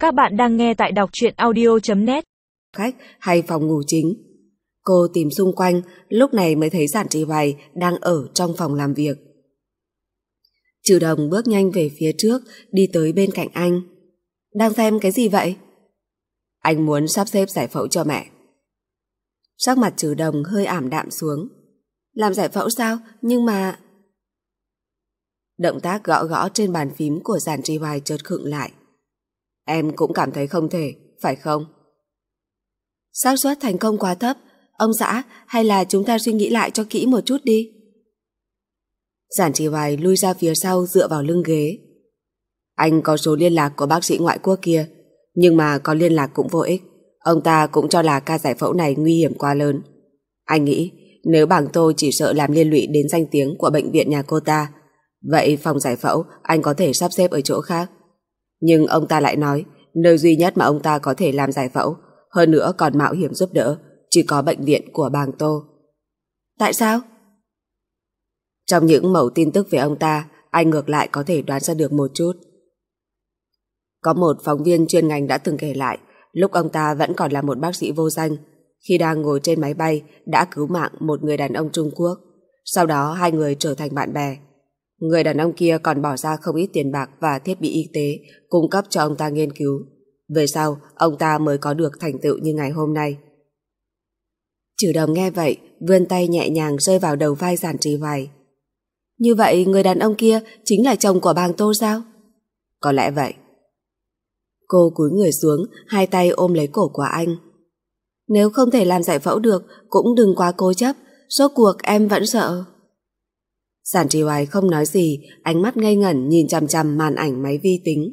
Các bạn đang nghe tại đọc truyện audio.net. Khách hay phòng ngủ chính. Cô tìm xung quanh, lúc này mới thấy Giản Trì Hoài đang ở trong phòng làm việc. Trừ Đồng bước nhanh về phía trước, đi tới bên cạnh anh. Đang xem cái gì vậy? Anh muốn sắp xếp giải phẫu cho mẹ. Sắc mặt Trừ Đồng hơi ảm đạm xuống. Làm giải phẫu sao? Nhưng mà... Động tác gõ gõ trên bàn phím của Giản Trì Hoài chợt khựng lại. Em cũng cảm thấy không thể, phải không? Xác suất thành công quá thấp. Ông xã, hay là chúng ta suy nghĩ lại cho kỹ một chút đi. Giản Trì Hoài lui ra phía sau dựa vào lưng ghế. Anh có số liên lạc của bác sĩ ngoại quốc kia, nhưng mà có liên lạc cũng vô ích. Ông ta cũng cho là ca giải phẫu này nguy hiểm quá lớn. Anh nghĩ nếu bằng tôi chỉ sợ làm liên lụy đến danh tiếng của bệnh viện nhà cô ta, vậy phòng giải phẫu anh có thể sắp xếp ở chỗ khác. Nhưng ông ta lại nói nơi duy nhất mà ông ta có thể làm giải phẫu, hơn nữa còn mạo hiểm giúp đỡ, chỉ có bệnh viện của bang Tô. Tại sao? Trong những mẩu tin tức về ông ta, anh ngược lại có thể đoán ra được một chút. Có một phóng viên chuyên ngành đã từng kể lại, lúc ông ta vẫn còn là một bác sĩ vô danh, khi đang ngồi trên máy bay đã cứu mạng một người đàn ông Trung Quốc. Sau đó hai người trở thành bạn bè. Người đàn ông kia còn bỏ ra không ít tiền bạc và thiết bị y tế cung cấp cho ông ta nghiên cứu. Về sau, ông ta mới có được thành tựu như ngày hôm nay. Trừ Đồng nghe vậy, vươn tay nhẹ nhàng rơi vào đầu vai Giản Trì Hoài. Như vậy người đàn ông kia chính là chồng của bang Tô sao? Có lẽ vậy. Cô cúi người xuống, hai tay ôm lấy cổ của anh. Nếu không thể làm giải phẫu được, cũng đừng quá cố chấp, rốt cuộc em vẫn sợ. Giản Trì Hoài không nói gì, ánh mắt ngây ngẩn nhìn chằm chằm màn ảnh máy vi tính.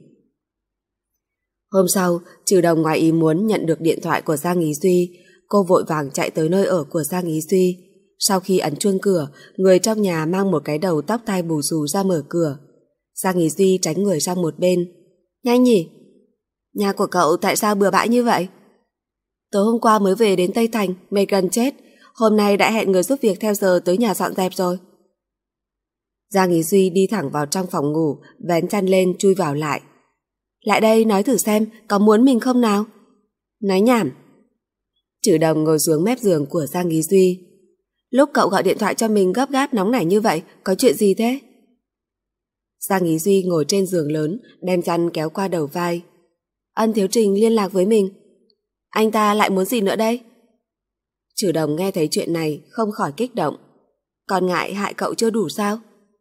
Hôm sau, Trừ Đồng ngoài ý muốn nhận được điện thoại của Giang Ý Duy. Cô vội vàng chạy tới nơi ở của Giang Ý Duy. Sau khi ấn chuông cửa, người trong nhà mang một cái đầu tóc tai bù xù ra mở cửa. Giang Ý Duy tránh người sang một bên. Nhanh nhỉ? Nhà của cậu tại sao bừa bãi như vậy? Tối hôm qua mới về đến Tây Thành, mệt gần chết. Hôm nay đã hẹn người giúp việc theo giờ tới nhà dọn dẹp rồi. Giang Ý Duy đi thẳng vào trong phòng ngủ, vén chăn lên chui vào lại. Lại đây nói thử xem, có muốn mình không nào? Nói nhảm. Trừ Đồng ngồi xuống mép giường của Giang Ý Duy. Lúc cậu gọi điện thoại cho mình gấp gáp nóng nảy như vậy, có chuyện gì thế? Giang Ý Duy ngồi trên giường lớn, đem chăn kéo qua đầu vai. Ân Thiếu Trình liên lạc với mình. Anh ta lại muốn gì nữa đây? Trừ Đồng nghe thấy chuyện này không khỏi kích động. Còn ngại hại cậu chưa đủ sao?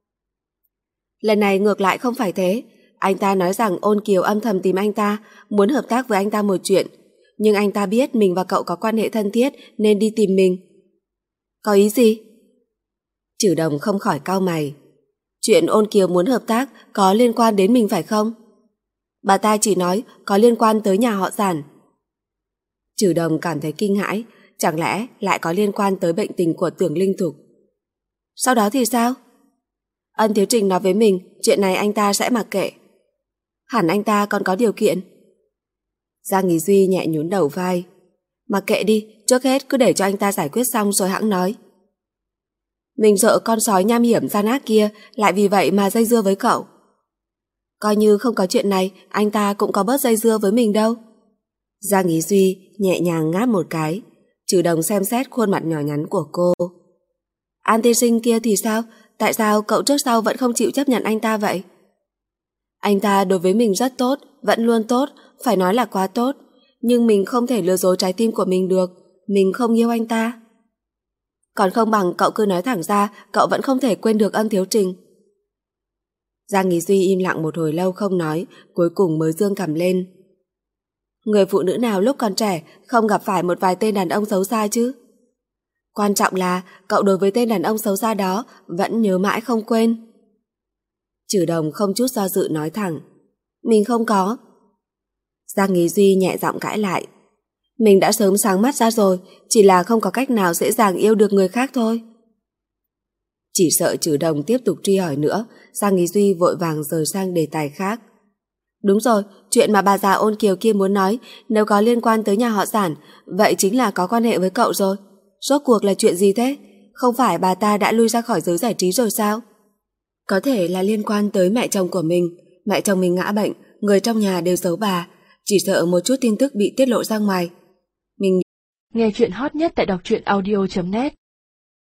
Lần này ngược lại không phải thế. Anh ta nói rằng Ôn Kiều âm thầm tìm anh ta, muốn hợp tác với anh ta một chuyện. Nhưng anh ta biết mình và cậu có quan hệ thân thiết nên đi tìm mình. Có ý gì? Trừ Đồng không khỏi cau mày. Chuyện Ôn Kiều muốn hợp tác có liên quan đến mình phải không? Bà ta chỉ nói có liên quan tới nhà họ Giản. Trừ Đồng cảm thấy kinh hãi, chẳng lẽ lại có liên quan tới bệnh tình của Tưởng Linh Thục. Sau đó thì sao? Ân Thiếu Trình nói với mình chuyện này anh ta sẽ mặc kệ. Hẳn anh ta còn có điều kiện. Giang Ý Duy nhẹ nhún đầu vai. Mặc kệ đi, trước hết cứ để cho anh ta giải quyết xong rồi hẵng nói. Mình sợ con sói nham hiểm gian ác kia lại vì vậy mà dây dưa với cậu. Coi như không có chuyện này, anh ta cũng có bớt dây dưa với mình đâu. Giang Ý Duy nhẹ nhàng ngáp một cái. Trừ Đồng xem xét khuôn mặt nhỏ nhắn của cô. An tiên sinh kia thì sao? Tại sao cậu trước sau vẫn không chịu chấp nhận anh ta vậy? Anh ta đối với mình rất tốt, vẫn luôn tốt, phải nói là quá tốt. Nhưng mình không thể lừa dối trái tim của mình được. Mình không yêu anh ta. Còn không bằng cậu cứ nói thẳng ra, cậu vẫn không thể quên được Ân Thiếu Trình. Giang Ý Duy im lặng một hồi lâu không nói, cuối cùng mới giương cằm lên. Người phụ nữ nào lúc còn trẻ không gặp phải một vài tên đàn ông xấu xa chứ? Quan trọng là cậu đối với tên đàn ông xấu xa đó vẫn nhớ mãi không quên. Trừ Đồng không chút do dự nói thẳng. Mình không có. Giang Ý Duy nhẹ giọng cãi lại. Mình đã sớm sáng mắt ra rồi, chỉ là không có cách nào dễ dàng yêu được người khác thôi. Chỉ sợ Trừ Đồng tiếp tục truy hỏi nữa, Giang Ý Duy vội vàng rời sang đề tài khác. Đúng rồi, chuyện mà bà già Ôn Kiều kia muốn nói, nếu có liên quan tới nhà họ Giản, vậy chính là có quan hệ với cậu rồi. Rốt cuộc là chuyện gì thế? Không phải bà ta đã lui ra khỏi giới giải trí rồi sao? Có thể là liên quan tới mẹ chồng của mình. Mẹ chồng mình ngã bệnh, người trong nhà đều giấu bà. chỉ sợ một chút tin tức bị tiết lộ ra ngoài. Mình nghe chuyện hot nhất tại đọc truyện audio.net